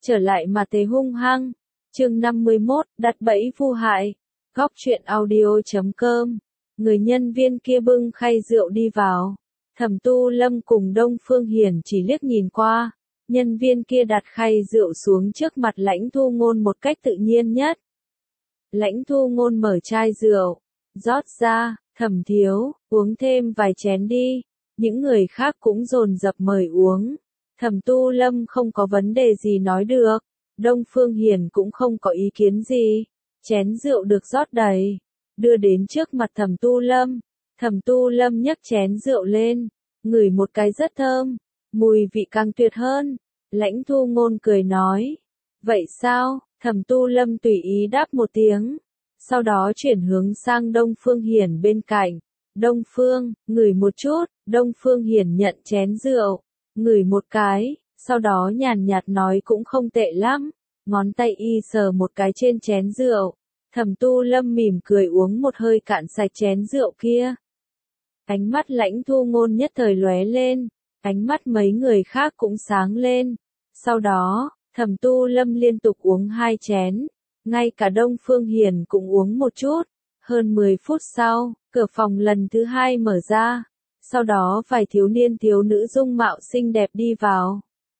trở lại mà thế hung hăng. Chương 51, đặt bẫy vu hại. Góc truyện audio.com. Người nhân viên kia bưng khay rượu đi vào. Thẩm Tu Lâm cùng Đông Phương Hiển chỉ liếc nhìn qua. Nhân viên kia đặt khay rượu xuống trước mặt Lãnh Thu Ngôn một cách tự nhiên nhất. Lãnh Thu Ngôn mở chai rượu, rót ra, Thẩm thiếu, uống thêm vài chén đi. Những người khác cũng dồn dập mời uống. Thẩm Tu Lâm không có vấn đề gì nói được. Đông Phương Hiển cũng không có ý kiến gì. Chén rượu được rót đầy, đưa đến trước mặt Thẩm Tu Lâm. Thẩm Tu Lâm nhấc chén rượu lên, ngửi một cái rất thơm, mùi vị càng tuyệt hơn. Lãnh Thu Ngôn cười nói, vậy sao? Thẩm Tu Lâm tùy ý đáp một tiếng, sau đó chuyển hướng sang Đông Phương Hiển bên cạnh. Đông Phương, ngửi một chút. Đông Phương Hiển nhận chén rượu, ngửi một cái, sau đó nhàn nhạt nói cũng không tệ lắm. Ngón tay y sờ một cái trên chén rượu. Thẩm Tu Lâm mỉm cười uống một hơi cạn sạch chén rượu kia. Ánh mắt Lãnh Thu Ngôn nhất thời lóe lên, ánh mắt mấy người khác cũng sáng lên. Sau đó, Thẩm Tu Lâm liên tục uống 2 chén, ngay cả Đông Phương Hiển cũng uống một chút. Hơn 10 phút sau, cửa phòng lần thứ 2 mở ra. Sau đó vài thiếu niên thiếu nữ dung mạo xinh đẹp đi vào.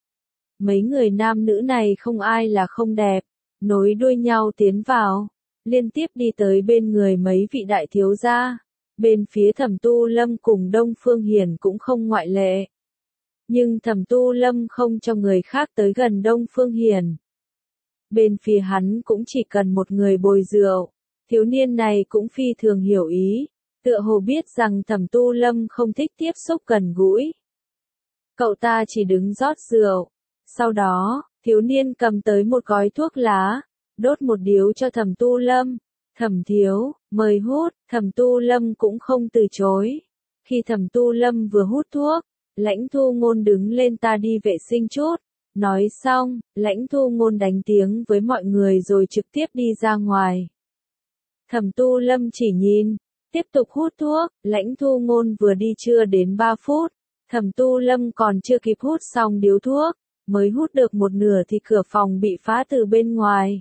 Mấy người nam nữ này không ai là không đẹp, nối đuôi nhau tiến vào, liên tiếp đi tới bên người mấy vị đại thiếu gia. Bên phía Thẩm Tu Lâm cùng Đông Phương Hiển cũng không ngoại lệ. Nhưng Thẩm Tu Lâm không cho người khác tới gần Đông Phương Hiển. Bên phía hắn cũng chỉ cần một người bồi rượu. Thiếu niên này cũng phi thường hiểu ý, tựa hồ biết rằng Thẩm Tu Lâm không thích tiếp xúc gần gũi. Cậu ta chỉ đứng rót rượu. Sau đó, thiếu niên cầm tới một gói thuốc lá, đốt một điếu cho Thẩm Tu Lâm. Thẩm thiếu, mời hút. Thẩm Tu Lâm cũng không từ chối. Khi Thẩm Tu Lâm vừa hút thuốc, Lãnh Thu Ngôn đứng lên, ta đi vệ sinh chút. Nói xong, Lãnh Thu Ngôn đánh tiếng với mọi người rồi trực tiếp đi ra ngoài. Thẩm Tu Lâm chỉ nhìn, tiếp tục hút thuốc. Lãnh Thu Ngôn vừa đi chưa đến 3 phút, Thẩm Tu Lâm còn chưa kịp hút xong điếu thuốc, mới hút được một nửa thì cửa phòng bị phá từ bên ngoài.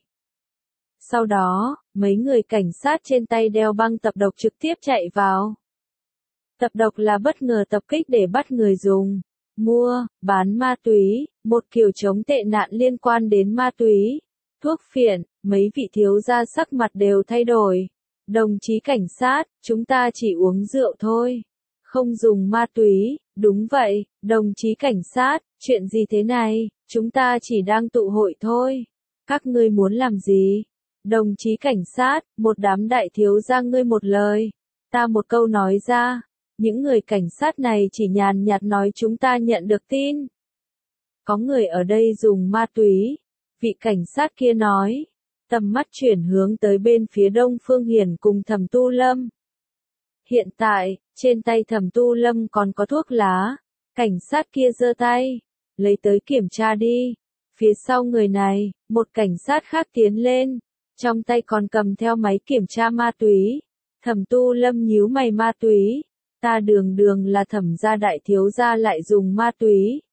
Sau đó, mấy người cảnh sát trên tay đeo băng tập độc trực tiếp chạy vào. Tập độc là bất ngờ tập kích để bắt người dùng, mua, bán ma túy, một kiểu chống tệ nạn liên quan đến ma túy, thuốc phiện. Mấy vị thiếu gia sắc mặt đều thay đổi. Đồng chí cảnh sát, chúng ta chỉ uống rượu thôi, không dùng ma túy. Đúng vậy, đồng chí cảnh sát, chuyện gì thế này, chúng ta chỉ đang tụ hội thôi. Các ngươi muốn làm gì? Đồng chí cảnh sát, một đám đại thiếu gia ngươi một lời, ta một câu nói ra. Những người cảnh sát này chỉ nhàn nhạt nói chúng ta nhận được tin. Có người ở đây dùng ma túy. Vị cảnh sát kia nói. Tầm mắt chuyển hướng tới bên phía Đông Phương Hiển cùng Thẩm Tu Lâm. Hiện tại, trên tay Thẩm Tu Lâm còn có thuốc lá. Cảnh sát kia giơ tay, lấy tới kiểm tra đi. Phía sau người này, một cảnh sát khác tiến lên, trong tay còn cầm theo máy kiểm tra ma túy. Thẩm Tu Lâm nhíu mày, ma túy? Ta đường đường là Thẩm gia đại thiếu gia lại dùng ma túy.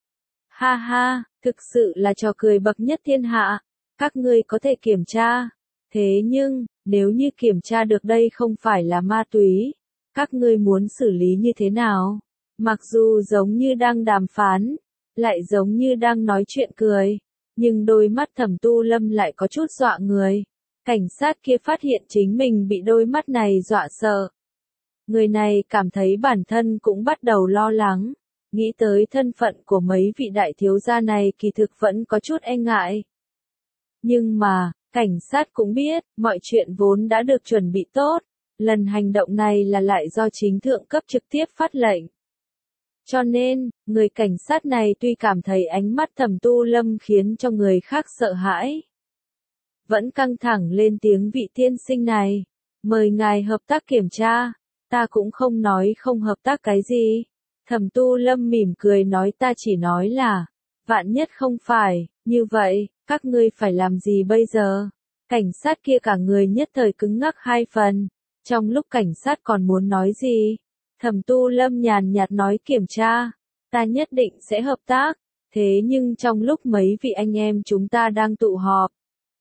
Ha ha, thực sự là trò cười bậc nhất thiên hạ. Các ngươi có thể kiểm tra. Thế nhưng, nếu như kiểm tra được đây không phải là ma túy, các ngươi muốn xử lý như thế nào? Mặc dù giống như đang đàm phán, lại giống như đang nói chuyện cười, nhưng đôi mắt Thẩm Tu Lâm lại có chút dọa người. Cảnh sát kia phát hiện chính mình bị đôi mắt này dọa sợ. Người này cảm thấy bản thân cũng bắt đầu lo lắng, nghĩ tới thân phận của mấy vị đại thiếu gia này kỳ thực vẫn có chút e ngại. Nhưng mà, cảnh sát cũng biết, mọi chuyện vốn đã được chuẩn bị tốt, lần hành động này là lại do chính thượng cấp trực tiếp phát lệnh. Cho nên, người cảnh sát này tuy cảm thấy ánh mắt Thẩm Tu Lâm khiến cho người khác sợ hãi, vẫn căng thẳng lên tiếng, vị tiên sinh này, mời ngài hợp tác kiểm tra. Ta cũng không nói không hợp tác cái gì. Thẩm Tu Lâm mỉm cười nói, ta chỉ nói là, vạn nhất không phải, như vậy, các ngươi phải làm gì bây giờ? Cảnh sát kia cả người nhất thời cứng ngắc 2 phần. Trong lúc cảnh sát còn muốn nói gì, Thẩm Tu Lâm nhàn nhạt nói, kiểm tra, ta nhất định sẽ hợp tác. Thế nhưng trong lúc mấy vị anh em chúng ta đang tụ họp,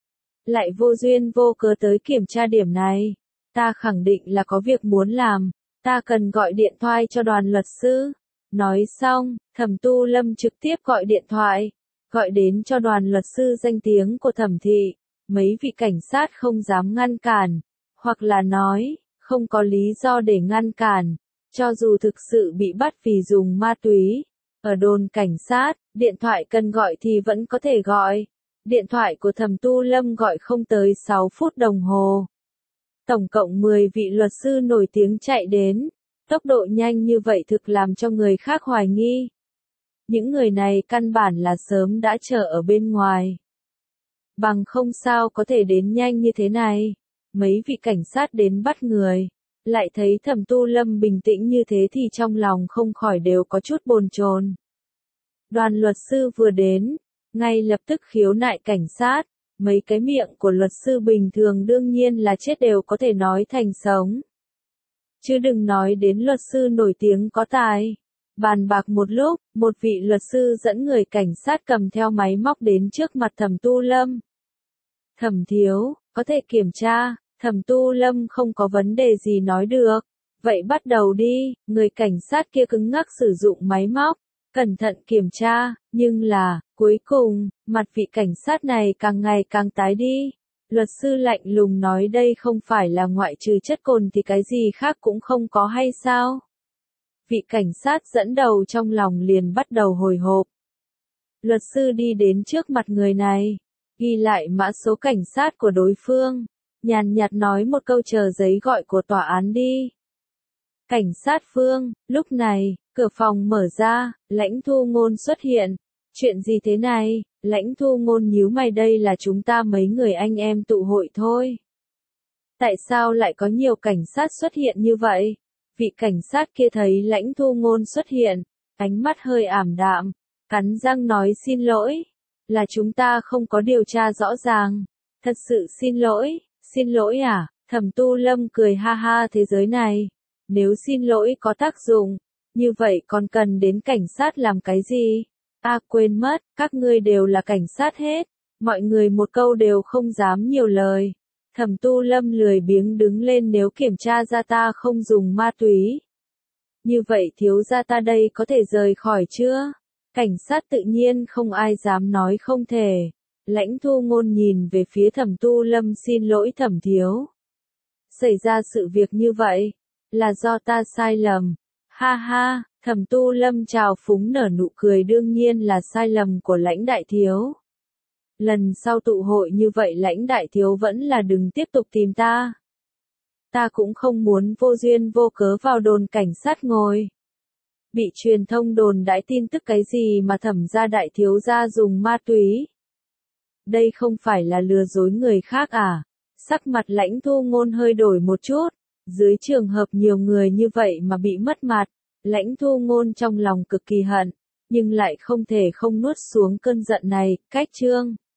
lại vô duyên vô cớ tới kiểm tra điểm này. Ta khẳng định là có việc muốn làm, ta cần gọi điện thoại cho đoàn luật sư. Nói xong, Thẩm Tu Lâm trực tiếp gọi điện thoại, gọi đến cho đoàn luật sư danh tiếng của Thẩm thị. Mấy vị cảnh sát không dám ngăn cản, hoặc là nói, không có lý do để ngăn cản, cho dù thực sự bị bắt vì dùng ma túy. Ở đồn cảnh sát, điện thoại cần gọi thì vẫn có thể gọi. Điện thoại của Thẩm Tu Lâm gọi không tới 6 phút đồng hồ. Tổng cộng 10 vị luật sư nổi tiếng chạy đến. Tốc độ nhanh như vậy thực làm cho người khác hoài nghi. Những người này căn bản là sớm đã chờ ở bên ngoài. Bằng không sao có thể đến nhanh như thế này. Mấy vị cảnh sát đến bắt người, lại thấy Thẩm Tu Lâm bình tĩnh như thế thì trong lòng không khỏi đều có chút bồn chồn. Đoàn luật sư vừa đến, ngay lập tức khiếu nại cảnh sát. Mấy cái miệng của luật sư bình thường đương nhiên là chết đều có thể nói thành sống. Chứ đừng nói đến luật sư nổi tiếng có tài. Bàn bạc một lúc, một vị luật sư dẫn người cảnh sát cầm theo máy móc đến trước mặt Thẩm Tu Lâm. Thẩm thiếu, có thể kiểm tra. Thẩm Tu Lâm không có vấn đề gì nói được. Vậy bắt đầu đi. Người cảnh sát kia cứng ngắc sử dụng máy móc, cẩn thận kiểm tra, nhưng là, cuối cùng, mặt vị cảnh sát này càng ngày càng tái đi. Luật sư lạnh lùng nói đây không phải là ngoại trừ chất cồn thì cái gì khác cũng không có hay sao? Vị cảnh sát dẫn đầu trong lòng liền bắt đầu hồi hộp. Luật sư đi đến trước mặt người này, ghi lại mã số cảnh sát của đối phương, nhàn nhạt nói một câu chờ giấy gọi của tòa án đi. Cảnh sát Phương, lúc này, cửa phòng mở ra, Lãnh Thu Ngôn xuất hiện. Chuyện gì thế này? Lãnh Thu Ngôn nhíu mày, đây là chúng ta mấy người anh em tụ hội thôi. Tại sao lại có nhiều cảnh sát xuất hiện như vậy? Vị cảnh sát kia thấy Lãnh Thu Ngôn xuất hiện, ánh mắt hơi ảm đạm, cắn răng nói xin lỗi. Là chúng ta không có điều tra rõ ràng. Thật sự xin lỗi à? Thẩm Tu Lâm cười ha ha, thế giới này, nếu xin lỗi có tác dụng, như vậy còn cần đến cảnh sát làm cái gì? Quên mất, các ngươi đều là cảnh sát hết. Mọi người một câu đều không dám nhiều lời. Thẩm Tu Lâm lười biếng đứng lên, nếu kiểm tra ra ta không dùng ma túy, như vậy thiếu gia ta đây có thể rời khỏi chưa? Cảnh sát tự nhiên không ai dám nói không thể. Lãnh Thu Ngôn nhìn về phía Thẩm Tu Lâm, xin lỗi Thẩm thiếu. Xảy ra sự việc như vậy, là do ta sai lầm. Ha ha, Thẩm Tu Lâm trào phúng nở nụ cười, đương nhiên là sai lầm của Lãnh đại thiếu. Lần sau tụ hội như vậy Lãnh đại thiếu vẫn là đừng tiếp tục tìm ta. Ta cũng không muốn vô duyên vô cớ vào đồn cảnh sát ngồi. Bị truyền thông đồn đãi tin tức cái gì mà Thẩm gia đại thiếu gia dùng ma túy. Đây không phải là lừa dối người khác à? Sắc mặt Lãnh Thu Ngôn hơi đổi một chút. Dưới trường hợp nhiều người như vậy mà bị mất mặt, Lãnh Thu Ngôn trong lòng cực kỳ hận, nhưng lại không thể không nuốt xuống cơn giận này. Cách chương